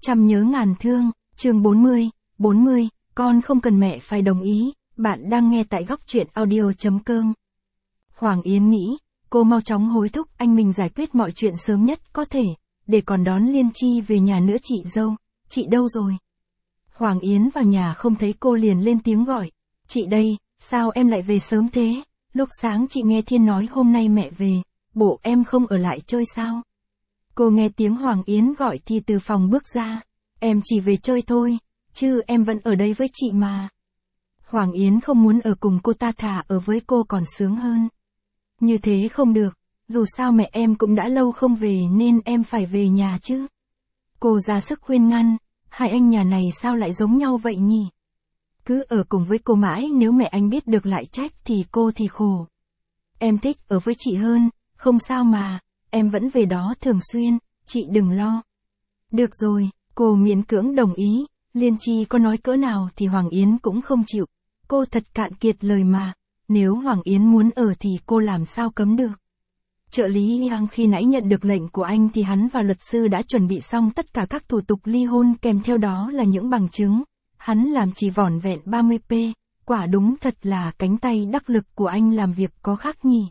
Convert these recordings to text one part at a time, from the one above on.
Trăm nhớ ngàn thương, chương 40, con không cần mẹ phải đồng ý, bạn đang nghe tại góc truyện audio.com. Hoàng Yến nghĩ, cô mau chóng hối thúc anh mình giải quyết mọi chuyện sớm nhất có thể, để còn đón Liên Chi về nhà nữa. Chị dâu, chị đâu rồi? Hoàng Yến vào nhà không thấy cô liền lên tiếng gọi, chị đây, sao em lại về sớm thế? Lúc sáng chị nghe Thiên nói hôm nay mẹ về, bộ em không ở lại chơi sao? Cô nghe tiếng Hoàng Yến gọi thì từ phòng bước ra, em chỉ về chơi thôi, chứ em vẫn ở đây với chị mà. Hoàng Yến không muốn ở cùng cô ta, thà ở với cô còn sướng hơn. Như thế không được, dù sao mẹ em cũng đã lâu không về nên em phải về nhà chứ. Cô ra sức khuyên ngăn, hai anh nhà này sao lại giống nhau vậy nhỉ? Cứ ở cùng với cô mãi, nếu mẹ anh biết được lại trách thì cô thì khổ. Em thích ở với chị hơn, không sao mà, em vẫn về đó thường xuyên, chị đừng lo. Được rồi, cô miễn cưỡng đồng ý, Liên Chi có nói cỡ nào thì Hoàng Yến cũng không chịu. Cô thật cạn kiệt lời mà, nếu Hoàng Yến muốn ở thì cô làm sao cấm được. Trợ lý Yang khi nãy nhận được lệnh của anh thì hắn và luật sư đã chuẩn bị xong tất cả các thủ tục ly hôn, kèm theo đó là những bằng chứng. Hắn làm chỉ vỏn vẹn 30p, quả đúng thật là cánh tay đắc lực của anh làm việc có khác nhỉ.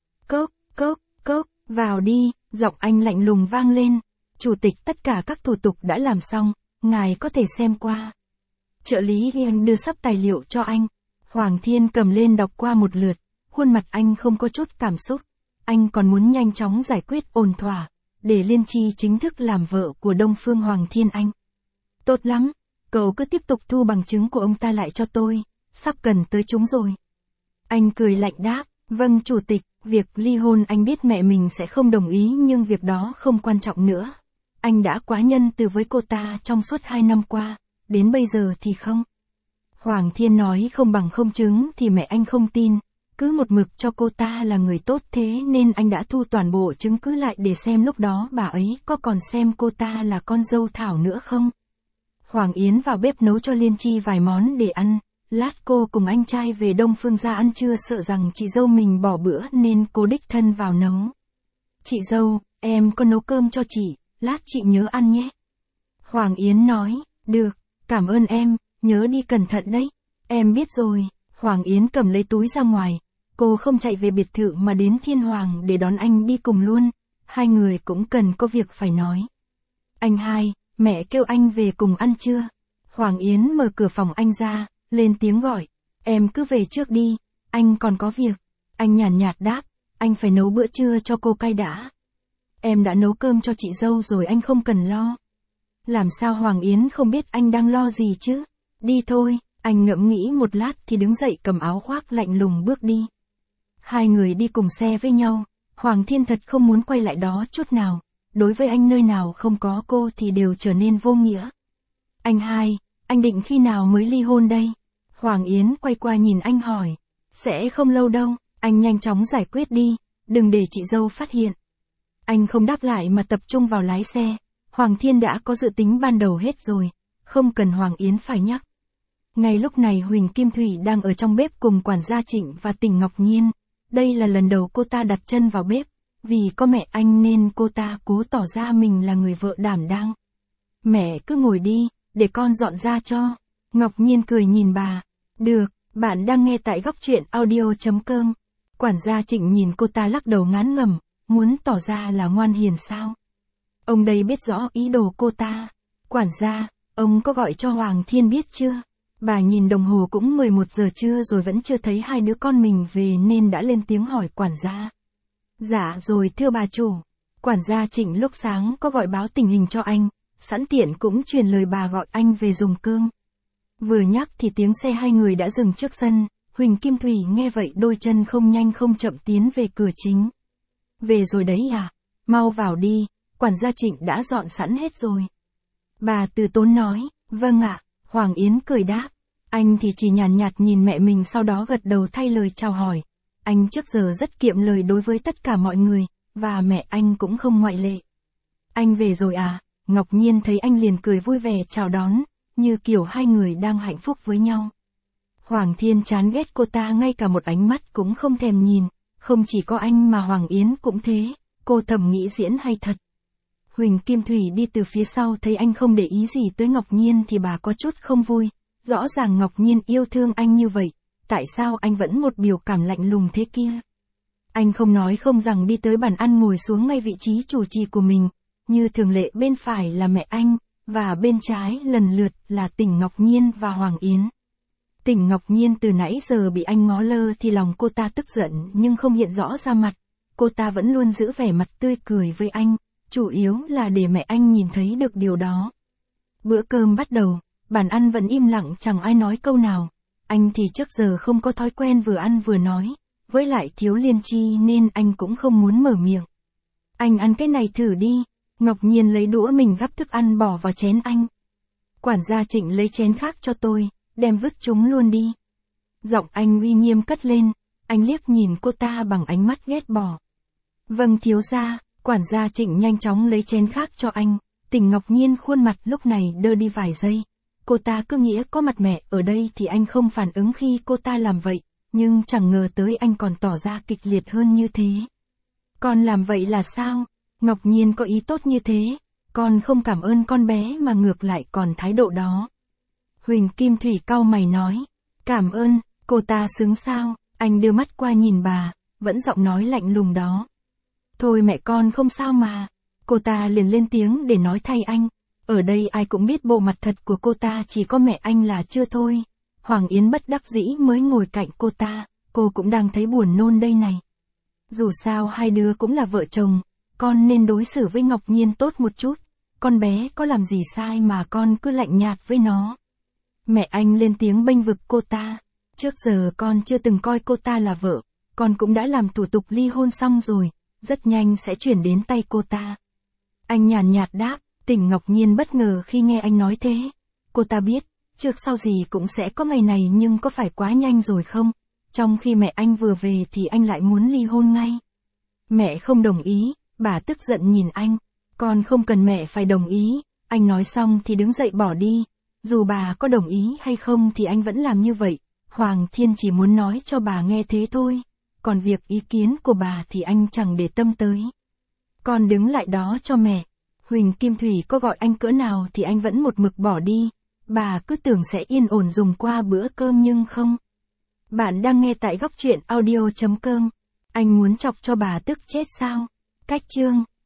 Cốc, vào đi, giọng anh lạnh lùng vang lên. Chủ tịch, tất cả các thủ tục đã làm xong, ngài có thể xem qua. Trợ lý Yang đưa sắp tài liệu cho anh. Hoàng Thiên cầm lên đọc qua một lượt, khuôn mặt anh không có chút cảm xúc. Anh còn muốn nhanh chóng giải quyết ổn thỏa, để Liên Chi chính thức làm vợ của Đông Phương Hoàng Thiên anh. Tốt lắm, cậu cứ tiếp tục thu bằng chứng của ông ta lại cho tôi, sắp cần tới chúng rồi. Anh cười lạnh đáp, vâng chủ tịch, việc ly hôn anh biết mẹ mình sẽ không đồng ý nhưng việc đó không quan trọng nữa. Anh đã quá nhân từ với cô ta trong suốt 2 năm qua, đến bây giờ thì không. Hoàng Thiên nói không bằng không chứng thì mẹ anh không tin, cứ một mực cho cô ta là người tốt, thế nên anh đã thu toàn bộ chứng cứ lại để xem lúc đó bà ấy có còn xem cô ta là con dâu Thảo nữa không. Hoàng Yến vào bếp nấu cho Liên Chi vài món để ăn, lát cô cùng anh trai về Đông Phương ra ăn trưa, sợ rằng chị dâu mình bỏ bữa nên cô đích thân vào nấu. Chị dâu, em có nấu cơm cho chị, lát chị nhớ ăn nhé. Hoàng Yến nói, được, cảm ơn em, nhớ đi cẩn thận đấy. Em biết rồi. Hoàng Yến cầm lấy túi ra ngoài, cô không chạy về biệt thự mà đến Thiên Hoàng để đón anh đi cùng luôn, hai người cũng cần có việc phải nói. Anh hai, mẹ kêu anh về cùng ăn trưa. Hoàng Yến mở cửa phòng anh ra, lên tiếng gọi, em cứ về trước đi, anh còn có việc. Anh nhàn nhạt đáp, anh phải nấu bữa trưa cho cô cay đã. Em đã nấu cơm cho chị dâu rồi, anh không cần lo. Làm sao Hoàng Yến không biết anh đang lo gì chứ? Đi thôi. Anh ngẫm nghĩ một lát thì đứng dậy cầm áo khoác lạnh lùng bước đi. Hai người đi cùng xe với nhau, Hoàng Thiên thật không muốn quay lại đó chút nào, đối với anh nơi nào không có cô thì đều trở nên vô nghĩa. Anh hai, anh định khi nào mới ly hôn đây? Hoàng Yến quay qua nhìn anh hỏi. Sẽ không lâu đâu, anh nhanh chóng giải quyết đi, đừng để chị dâu phát hiện. Anh không đáp lại mà tập trung vào lái xe, Hoàng Thiên đã có dự tính ban đầu hết rồi, không cần Hoàng Yến phải nhắc. Ngay lúc này Huỳnh Kim Thủy đang ở trong bếp cùng quản gia Trịnh và Tỉnh Ngọc Nhiên. Đây là lần đầu cô ta đặt chân vào bếp, vì có mẹ anh nên cô ta cố tỏ ra mình là người vợ đảm đang. Mẹ cứ ngồi đi, để con dọn ra cho. Ngọc Nhiên cười nhìn bà. Được, bạn đang nghe tại góc truyện audio.com. Quản gia Trịnh nhìn cô ta lắc đầu ngán ngẩm, muốn tỏ ra là ngoan hiền sao? Ông đây biết rõ ý đồ cô ta. Quản gia, ông có gọi cho Hoàng Thiên biết chưa? Bà nhìn đồng hồ cũng 11 giờ trưa rồi vẫn chưa thấy hai đứa con mình về nên đã lên tiếng hỏi quản gia. Dạ rồi thưa bà chủ. Quản gia Trịnh lúc sáng có gọi báo tình hình cho anh, sẵn tiện cũng truyền lời bà gọi anh về dùng cơm. Vừa nhắc thì tiếng xe hai người đã dừng trước sân, Huỳnh Kim Thủy nghe vậy đôi chân không nhanh không chậm tiến về cửa chính. Về rồi đấy à? Mau vào đi, quản gia Trịnh đã dọn sẵn hết rồi. Bà từ tốn nói, vâng ạ. Hoàng Yến cười đáp. Anh thì chỉ nhàn nhạt nhìn mẹ mình sau đó gật đầu thay lời chào hỏi. Anh trước giờ rất kiệm lời đối với tất cả mọi người, và mẹ anh cũng không ngoại lệ. Anh về rồi à? Ngọc Nhiên thấy anh liền cười vui vẻ chào đón, như kiểu hai người đang hạnh phúc với nhau. Hoàng Thiên chán ghét cô ta, ngay cả một ánh mắt cũng không thèm nhìn, không chỉ có anh mà Hoàng Yến cũng thế, cô thầm nghĩ diễn hay thật. Huỳnh Kim Thủy đi từ phía sau thấy anh không để ý gì tới Ngọc Nhiên thì bà có chút không vui. Rõ ràng Ngọc Nhiên yêu thương anh như vậy, tại sao anh vẫn một biểu cảm lạnh lùng thế kia? Anh không nói không rằng đi tới bàn ăn ngồi xuống ngay vị trí chủ trì của mình, như thường lệ bên phải là mẹ anh, và bên trái lần lượt là Tỉnh Ngọc Nhiên và Hoàng Yến. Tỉnh Ngọc Nhiên từ nãy giờ bị anh ngó lơ thì lòng cô ta tức giận nhưng không hiện rõ ra mặt, cô ta vẫn luôn giữ vẻ mặt tươi cười với anh, chủ yếu là để mẹ anh nhìn thấy được điều đó. Bữa cơm bắt đầu, bàn ăn vẫn im lặng chẳng ai nói câu nào, anh thì trước giờ không có thói quen vừa ăn vừa nói, với lại thiếu liên chi nên anh cũng không muốn mở miệng. Anh ăn cái này thử đi, Ngọc Nhiên lấy đũa mình gắp thức ăn bỏ vào chén anh. Quản gia Trịnh lấy chén khác cho tôi, đem vứt chúng luôn đi. Giọng anh uy nghiêm cất lên, anh liếc nhìn cô ta bằng ánh mắt ghét bỏ. Vâng thiếu gia, quản gia Trịnh nhanh chóng lấy chén khác cho anh, Tỉnh Ngọc Nhiên khuôn mặt lúc này đơ đi vài giây. Cô ta cứ nghĩ có mặt mẹ ở đây thì anh không phản ứng khi cô ta làm vậy, nhưng chẳng ngờ tới anh còn tỏ ra kịch liệt hơn như thế. Con làm vậy là sao? Ngọc Nhiên có ý tốt như thế, con không cảm ơn con bé mà ngược lại còn thái độ đó. Huỳnh Kim Thủy cau mày nói, cảm ơn, cô ta xứng sao? Anh đưa mắt qua nhìn bà, vẫn giọng nói lạnh lùng đó. Thôi mẹ con không sao mà. Cô ta liền lên tiếng để nói thay anh. Ở đây ai cũng biết bộ mặt thật của cô ta chỉ có mẹ anh là chưa thôi. Hoàng Yến bất đắc dĩ mới ngồi cạnh cô ta, cô cũng đang thấy buồn nôn đây này. Dù sao hai đứa cũng là vợ chồng, con nên đối xử với Ngọc Nhiên tốt một chút. Con bé có làm gì sai mà con cứ lạnh nhạt với nó. Mẹ anh lên tiếng bênh vực cô ta. Trước giờ con chưa từng coi cô ta là vợ, con cũng đã làm thủ tục ly hôn xong rồi, rất nhanh sẽ chuyển đến tay cô ta. Anh nhàn nhạt đáp, Tỉnh Ngọc Nhiên bất ngờ khi nghe anh nói thế. Cô ta biết, trước sau gì cũng sẽ có ngày này nhưng có phải quá nhanh rồi không? Trong khi mẹ anh vừa về thì anh lại muốn ly hôn ngay. Mẹ không đồng ý, bà tức giận nhìn anh. Con không cần mẹ phải đồng ý, anh nói xong thì đứng dậy bỏ đi. Dù bà có đồng ý hay không thì anh vẫn làm như vậy. Hoàng Thiên chỉ muốn nói cho bà nghe thế thôi. Còn việc ý kiến của bà thì anh chẳng để tâm tới. Con đứng lại đó cho mẹ. Huỳnh Kim Thủy có gọi anh cỡ nào thì anh vẫn một mực bỏ đi. Bà cứ tưởng sẽ yên ổn dùng qua bữa cơm nhưng không. Bạn đang nghe tại góc truyện audio.com. Anh muốn chọc cho bà tức chết sao? Cách chương